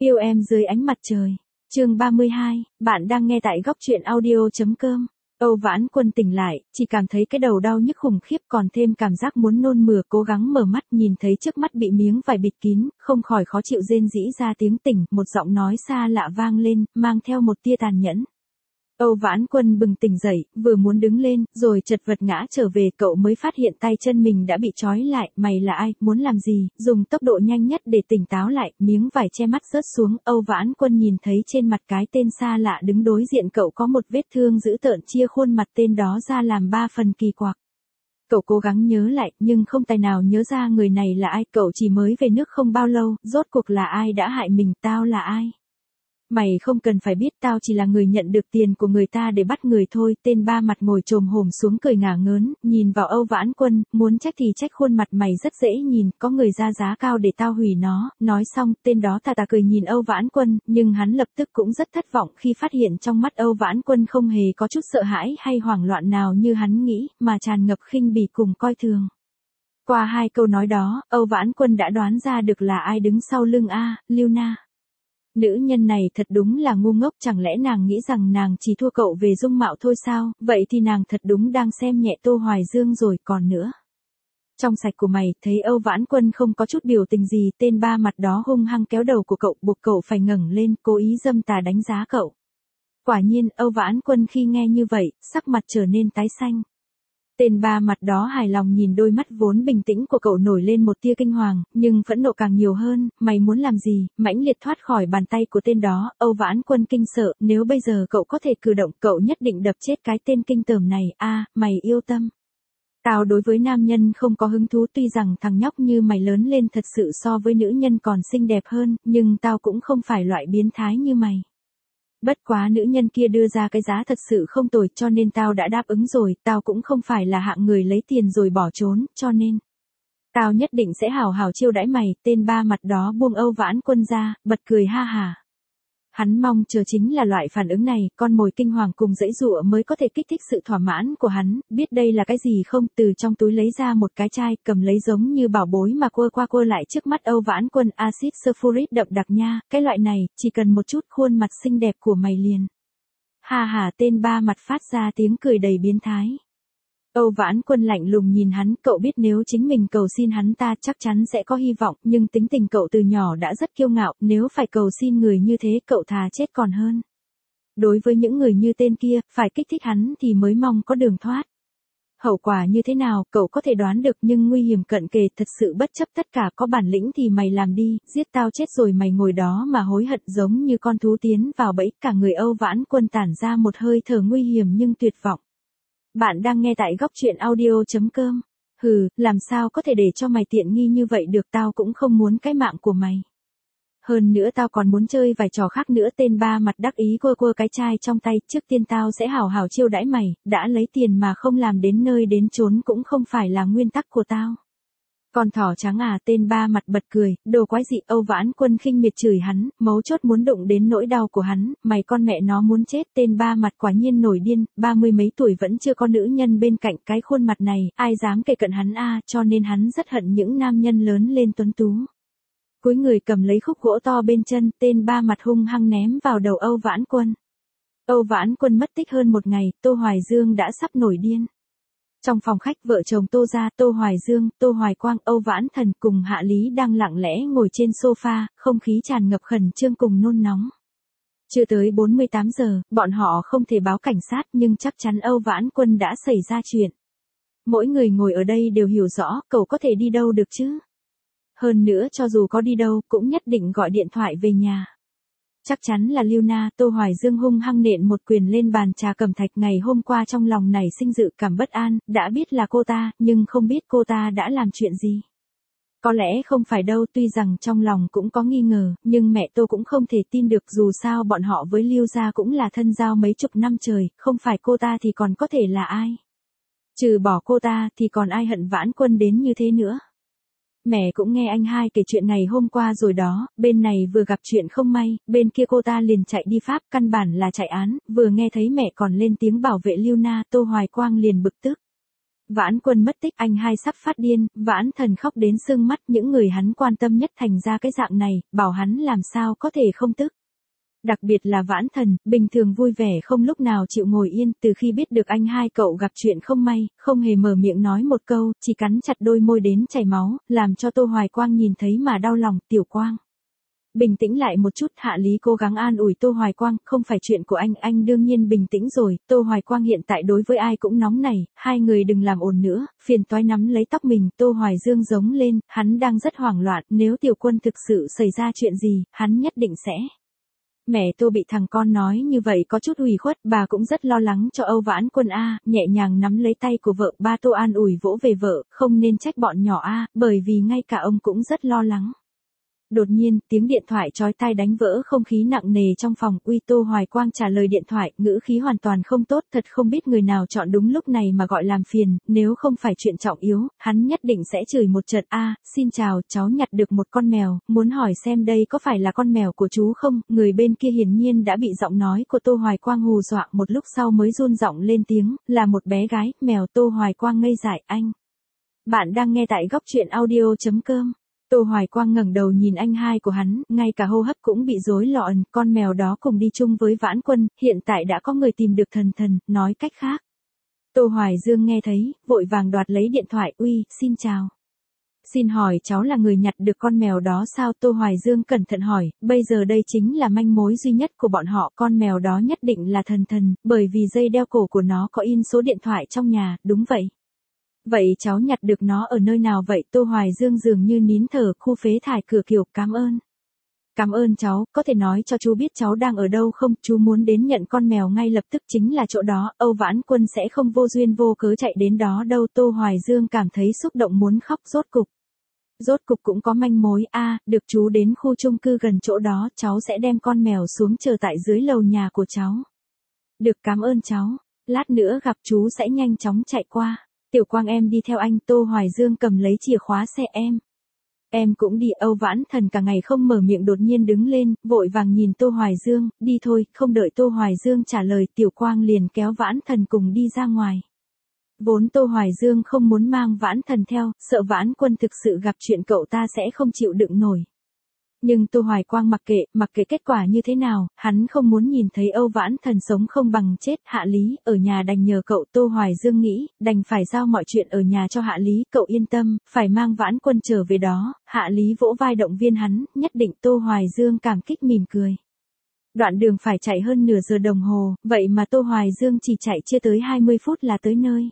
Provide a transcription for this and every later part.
Yêu em dưới ánh mặt trời. Chương 32, bạn đang nghe tại góc truyện audio.com. Âu Vãn Quân tỉnh lại, chỉ cảm thấy cái đầu đau nhức khủng khiếp còn thêm cảm giác muốn nôn mửa, cố gắng mở mắt nhìn thấy trước mắt bị miếng vải bịt kín, không khỏi khó chịu rên rỉ ra tiếng tỉnh, một giọng nói xa lạ vang lên, mang theo một tia tàn nhẫn. Âu Vãn Quân bừng tỉnh dậy, vừa muốn đứng lên, rồi chật vật ngã trở về, cậu mới phát hiện tay chân mình đã bị trói lại, mày là ai, muốn làm gì, dùng tốc độ nhanh nhất để tỉnh táo lại, miếng vải che mắt rớt xuống, Âu Vãn Quân nhìn thấy trên mặt cái tên xa lạ đứng đối diện cậu có một vết thương dữ tợn chia khuôn mặt tên đó ra làm 3 phần kỳ quặc. Cậu cố gắng nhớ lại, nhưng không tài nào nhớ ra người này là ai, cậu chỉ mới về nước không bao lâu, rốt cuộc là ai đã hại mình, tao là ai? Mày không cần phải biết, tao chỉ là người nhận được tiền của người ta để bắt người thôi. Tên ba mặt ngồi chồm hổm xuống cười ngả ngớn, nhìn vào Âu Vãn Quân, muốn trách thì trách, khuôn mặt mày rất dễ nhìn, có người ra giá cao để tao hủy nó. Nói xong, tên đó tà tà cười nhìn Âu Vãn Quân, nhưng hắn lập tức cũng rất thất vọng khi phát hiện trong mắt Âu Vãn Quân không hề có chút sợ hãi hay hoảng loạn nào như hắn nghĩ, mà tràn ngập khinh bỉ cùng coi thường. Qua 2 câu nói đó, Âu Vãn Quân đã đoán ra được là ai đứng sau lưng Lưu Na. Nữ nhân này thật đúng là ngu ngốc, chẳng lẽ nàng nghĩ rằng nàng chỉ thua cậu về dung mạo thôi sao, vậy thì nàng thật đúng đang xem nhẹ Tô Hoài Dương rồi còn nữa. Trong sạch của mày, thấy Âu Vãn Quân không có chút biểu tình gì, tên ba mặt đó hung hăng kéo đầu của cậu, buộc cậu phải ngẩng lên, cố ý dâm tà đánh giá cậu. Quả nhiên, Âu Vãn Quân khi nghe như vậy, sắc mặt trở nên tái xanh. Tên ba mặt đó hài lòng nhìn đôi mắt vốn bình tĩnh của cậu nổi lên một tia kinh hoàng, nhưng phẫn nộ càng nhiều hơn, mày muốn làm gì, mãnh liệt thoát khỏi bàn tay của tên đó, Âu Vãn Quân kinh sợ, nếu bây giờ cậu có thể cử động, cậu nhất định đập chết cái tên kinh tởm này, mày yêu tâm. Tao đối với nam nhân không có hứng thú, tuy rằng thằng nhóc như mày lớn lên thật sự so với nữ nhân còn xinh đẹp hơn, nhưng tao cũng không phải loại biến thái như mày. Bất quá nữ nhân kia đưa ra cái giá thật sự không tồi, cho nên tao đã đáp ứng rồi, tao cũng không phải là hạng người lấy tiền rồi bỏ trốn, cho nên tao nhất định sẽ hảo hảo chiêu đãi mày. Tên ba mặt đó buông Âu Vãn Quân ra, bật cười ha hả. Hắn mong chờ chính là loại phản ứng này, con mồi kinh hoàng cùng giãy giụa mới có thể kích thích sự thỏa mãn của hắn, biết đây là cái gì không, từ trong túi lấy ra một cái chai, cầm lấy giống như bảo bối mà quơ qua quơ lại trước mắt Âu Vãn Quân, axit sulfuric đậm đặc nha, cái loại này, chỉ cần một chút khuôn mặt xinh đẹp của mày liền. Ha ha, tên ba mặt phát ra tiếng cười đầy biến thái. Âu Vãn Quân lạnh lùng nhìn hắn, cậu biết nếu chính mình cầu xin hắn ta chắc chắn sẽ có hy vọng, nhưng tính tình cậu từ nhỏ đã rất kiêu ngạo, nếu phải cầu xin người như thế cậu thà chết còn hơn. Đối với những người như tên kia, phải kích thích hắn thì mới mong có đường thoát. Hậu quả như thế nào, cậu có thể đoán được, nhưng nguy hiểm cận kề, thật sự bất chấp tất cả, có bản lĩnh thì mày làm đi, giết tao chết rồi mày ngồi đó mà hối hận giống như con thú tiến vào bẫy. Cả người Âu Vãn Quân tản ra một hơi thở nguy hiểm nhưng tuyệt vọng. Bạn đang nghe tại góc truyện audio.com. Hừ, làm sao có thể để cho mày tiện nghi như vậy được, tao cũng không muốn cái mạng của mày. Hơn nữa tao còn muốn chơi vài trò khác nữa. Tên ba mặt đắc ý quơ quơ cái chai trong tay, trước tiên tao sẽ hảo hảo chiêu đãi mày, đã lấy tiền mà không làm đến nơi đến chốn cũng không phải là nguyên tắc của tao. Con thỏ trắng tên ba mặt bật cười, đồ quái dị. Âu Vãn Quân khinh miệt chửi hắn, mấu chốt muốn đụng đến nỗi đau của hắn, mày con mẹ nó muốn chết. Tên ba mặt quả nhiên nổi điên, 30 mấy tuổi vẫn chưa có nữ nhân bên cạnh, cái khuôn mặt này, ai dám kề cận hắn cho nên hắn rất hận những nam nhân lớn lên tuấn tú. Cúi người cầm lấy khúc gỗ to bên chân, tên ba mặt hung hăng ném vào đầu Âu Vãn Quân. Âu Vãn Quân mất tích hơn 1 ngày, Tô Hoài Dương đã sắp nổi điên. Trong phòng khách, vợ chồng Tô gia, Tô Hoài Dương, Tô Hoài Quang, Âu Vãn Thần cùng Hạ Lý đang lặng lẽ ngồi trên sofa, không khí tràn ngập khẩn trương cùng nôn nóng. Chưa tới 48 giờ, bọn họ không thể báo cảnh sát nhưng chắc chắn Âu Vãn Quân đã xảy ra chuyện. Mỗi người ngồi ở đây đều hiểu rõ, cậu có thể đi đâu được chứ? Hơn nữa cho dù có đi đâu, cũng nhất định gọi điện thoại về nhà. Chắc chắn là Lưu Na. Tô Hoài Dương hung hăng nện một quyền lên bàn trà cẩm thạch, ngày hôm qua trong lòng nảy sinh dự cảm bất an, đã biết là cô ta, nhưng không biết cô ta đã làm chuyện gì. Có lẽ không phải đâu, tuy rằng trong lòng cũng có nghi ngờ, nhưng mẹ Tô cũng không thể tin được, dù sao bọn họ với Lưu gia cũng là thân giao mấy chục năm trời, không phải cô ta thì còn có thể là ai. Trừ bỏ cô ta thì còn ai hận Vãn Quân đến như thế nữa. Mẹ cũng nghe anh hai kể chuyện ngày hôm qua rồi đó, bên này vừa gặp chuyện không may, bên kia cô ta liền chạy đi Pháp, căn bản là chạy án, vừa nghe thấy mẹ còn lên tiếng bảo vệ Lưu Na, Tô Hoài Quang liền bực tức. Vãn Quân mất tích, anh hai sắp phát điên, Vãn Thần khóc đến sưng mắt, những người hắn quan tâm nhất thành ra cái dạng này, bảo hắn làm sao có thể không tức. Đặc biệt là Vãn Thần, bình thường vui vẻ không lúc nào chịu ngồi yên, từ khi biết được anh hai cậu gặp chuyện không may, không hề mở miệng nói một câu, chỉ cắn chặt đôi môi đến chảy máu, làm cho Tô Hoài Quang nhìn thấy mà đau lòng. Tiểu Quang, bình tĩnh lại một chút. Hạ Lý cố gắng an ủi Tô Hoài Quang, không phải chuyện của anh đương nhiên bình tĩnh rồi. Tô Hoài Quang hiện tại đối với ai cũng nóng nảy, hai người đừng làm ồn nữa. Phiền toái nắm lấy tóc mình. Tô Hoài Dương giống lên, hắn đang rất hoảng loạn, nếu Tiểu Quân thực sự xảy ra chuyện gì, hắn nhất định sẽ. Mẹ Tô bị thằng con nói như vậy có chút ủy khuất, bà cũng rất lo lắng cho Âu Vãn Quân a, nhẹ nhàng nắm lấy tay của vợ, ba Tô an ủi vỗ về vợ, không nên trách bọn nhỏ a, bởi vì ngay cả ông cũng rất lo lắng. Đột nhiên, tiếng điện thoại chói tai đánh vỡ không khí nặng nề trong phòng. Uy, Tô Hoài Quang trả lời điện thoại, ngữ khí hoàn toàn không tốt, thật không biết người nào chọn đúng lúc này mà gọi làm phiền, nếu không phải chuyện trọng yếu, hắn nhất định sẽ chửi một trận. Xin chào, cháu nhặt được một con mèo, muốn hỏi xem đây có phải là con mèo của chú không? Người bên kia hiển nhiên đã bị giọng nói của Tô Hoài Quang hù dọa, một lúc sau mới run giọng lên tiếng, là một bé gái, mèo. Tô Hoài Quang ngây dại. Anh, bạn đang nghe tại góc truyện audio.com. Tô Hoài Quang ngẩng đầu nhìn anh hai của hắn, ngay cả hô hấp cũng bị rối loạn, con mèo đó cùng đi chung với Vãn Quân, hiện tại đã có người tìm được Thần, nói cách khác. Tô Hoài Dương nghe thấy, vội vàng đoạt lấy điện thoại. Uy, xin chào. Xin hỏi cháu là người nhặt được con mèo đó sao? Tô Hoài Dương cẩn thận hỏi, bây giờ đây chính là manh mối duy nhất của bọn họ, con mèo đó nhất định là Thần, bởi vì dây đeo cổ của nó có in số điện thoại trong nhà. Đúng vậy. Vậy cháu nhặt được nó ở nơi nào vậy? Tô Hoài Dương dường như nín thở. Khu phế thải Cửa Kiều. Cảm ơn. Cảm ơn cháu, có thể nói cho chú biết cháu đang ở đâu không? Chú muốn đến nhận con mèo ngay lập tức, chính là chỗ đó, Âu Vãn Quân sẽ không vô duyên vô cớ chạy đến đó đâu. Tô Hoài Dương cảm thấy xúc động muốn khóc. Rốt cục cũng có manh mối. Được, chú đến khu chung cư gần chỗ đó, cháu sẽ đem con mèo xuống chờ tại dưới lầu nhà của cháu. Được, cảm ơn cháu, lát nữa gặp chú sẽ nhanh chóng chạy qua. Tiểu Quang em đi theo anh. Tô Hoài Dương cầm lấy chìa khóa xe. Em cũng đi. Âu Vãn Thần cả ngày không mở miệng đột nhiên đứng lên, vội vàng nhìn Tô Hoài Dương, đi thôi. Không đợi Tô Hoài Dương trả lời, Tiểu Quang liền kéo Vãn Thần cùng đi ra ngoài. Vốn Tô Hoài Dương không muốn mang Vãn Thần theo, sợ Vãn Quân thực sự gặp chuyện cậu ta sẽ không chịu đựng nổi. Nhưng Tô Hoài Quang mặc kệ kết quả như thế nào, hắn không muốn nhìn thấy Âu Vãn Thần sống không bằng chết. Hạ Lý, ở nhà đành nhờ cậu. Tô Hoài Dương nghĩ, đành phải giao mọi chuyện ở nhà cho Hạ Lý, cậu yên tâm, phải mang Vãn Quân trở về đó. Hạ Lý vỗ vai động viên hắn, nhất định. Tô Hoài Dương cảm kích mỉm cười. Đoạn đường phải chạy hơn nửa giờ đồng hồ, vậy mà Tô Hoài Dương chỉ chạy chưa tới 20 phút là tới nơi.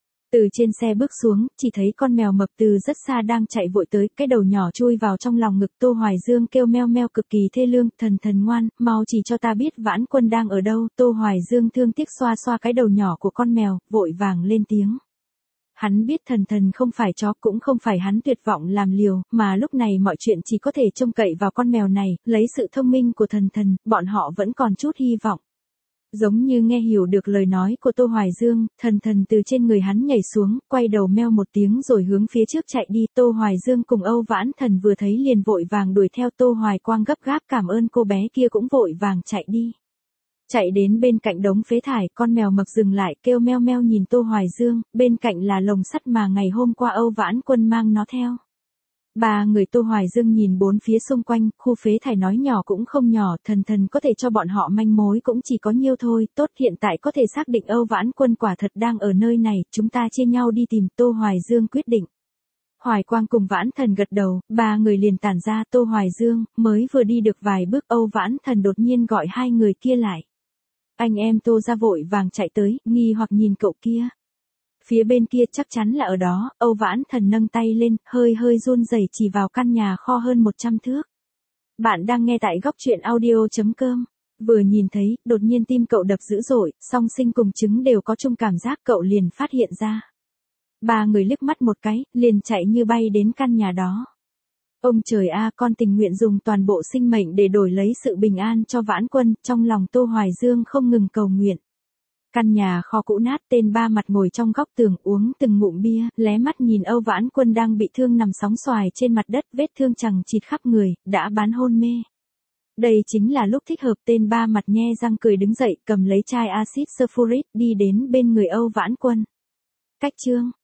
Từ trên xe bước xuống, chỉ thấy con mèo mập từ rất xa đang chạy vội tới, cái đầu nhỏ chui vào trong lòng ngực. Tô Hoài Dương kêu meo meo cực kỳ thê lương, thần ngoan, mau chỉ cho ta biết Vãn Quân đang ở đâu. Tô Hoài Dương thương tiếc xoa xoa cái đầu nhỏ của con mèo, vội vàng lên tiếng. Hắn biết Thần không phải chó, cũng không phải hắn tuyệt vọng làm liều, mà lúc này mọi chuyện chỉ có thể trông cậy vào con mèo này, lấy sự thông minh của Thần, bọn họ vẫn còn chút hy vọng. Giống như nghe hiểu được lời nói của Tô Hoài Dương, Thần từ trên người hắn nhảy xuống, quay đầu meo một tiếng rồi hướng phía trước chạy đi. Tô Hoài Dương cùng Âu Vãn Thần vừa thấy liền vội vàng đuổi theo. Tô Hoài Quang gấp gáp cảm ơn cô bé kia cũng vội vàng chạy đi. Chạy đến bên cạnh đống phế thải, con mèo mập dừng lại kêu meo meo nhìn Tô Hoài Dương, bên cạnh là lồng sắt mà ngày hôm qua Âu Vãn Quân mang nó theo. Ba người Tô Hoài Dương nhìn bốn phía xung quanh, khu phế thải nói nhỏ cũng không nhỏ, Thần có thể cho bọn họ manh mối cũng chỉ có nhiêu thôi. Tốt, hiện tại có thể xác định Âu Vãn Quân quả thật đang ở nơi này, chúng ta chia nhau đi tìm. Tô Hoài Dương quyết định. Hoài Quang cùng Vãn Thần gật đầu, ba người liền tản ra. Tô Hoài Dương mới vừa đi được vài bước, Âu Vãn Thần đột nhiên gọi hai người kia lại. Anh em Tô ra vội vàng chạy tới, nghi hoặc nhìn cậu kia. Phía bên kia chắc chắn là ở đó. Âu Vãn Thần nâng tay lên, hơi run rẩy chỉ vào căn nhà kho hơn 100 thước. Bạn đang nghe tại góc truyện audio.com. Vừa nhìn thấy, đột nhiên tim cậu đập dữ dội, song sinh cùng chứng đều có chung cảm giác, cậu liền phát hiện ra. Ba người liếc mắt một cái, liền chạy như bay đến căn nhà đó. Ông trời a, con tình nguyện dùng toàn bộ sinh mệnh để đổi lấy sự bình an cho Vãn Quân, trong lòng Tô Hoài Dương không ngừng cầu nguyện. Căn nhà kho cũ nát, tên ba mặt ngồi trong góc tường uống từng ngụm bia, lé mắt nhìn Âu Vãn Quân đang bị thương nằm sóng xoài trên mặt đất, vết thương chằng chịt khắp người, đã bán hôn mê. Đây chính là lúc thích hợp. Tên ba mặt nhe răng cười đứng dậy, cầm lấy chai axit sulfuric đi đến bên người Âu Vãn Quân. Cách chương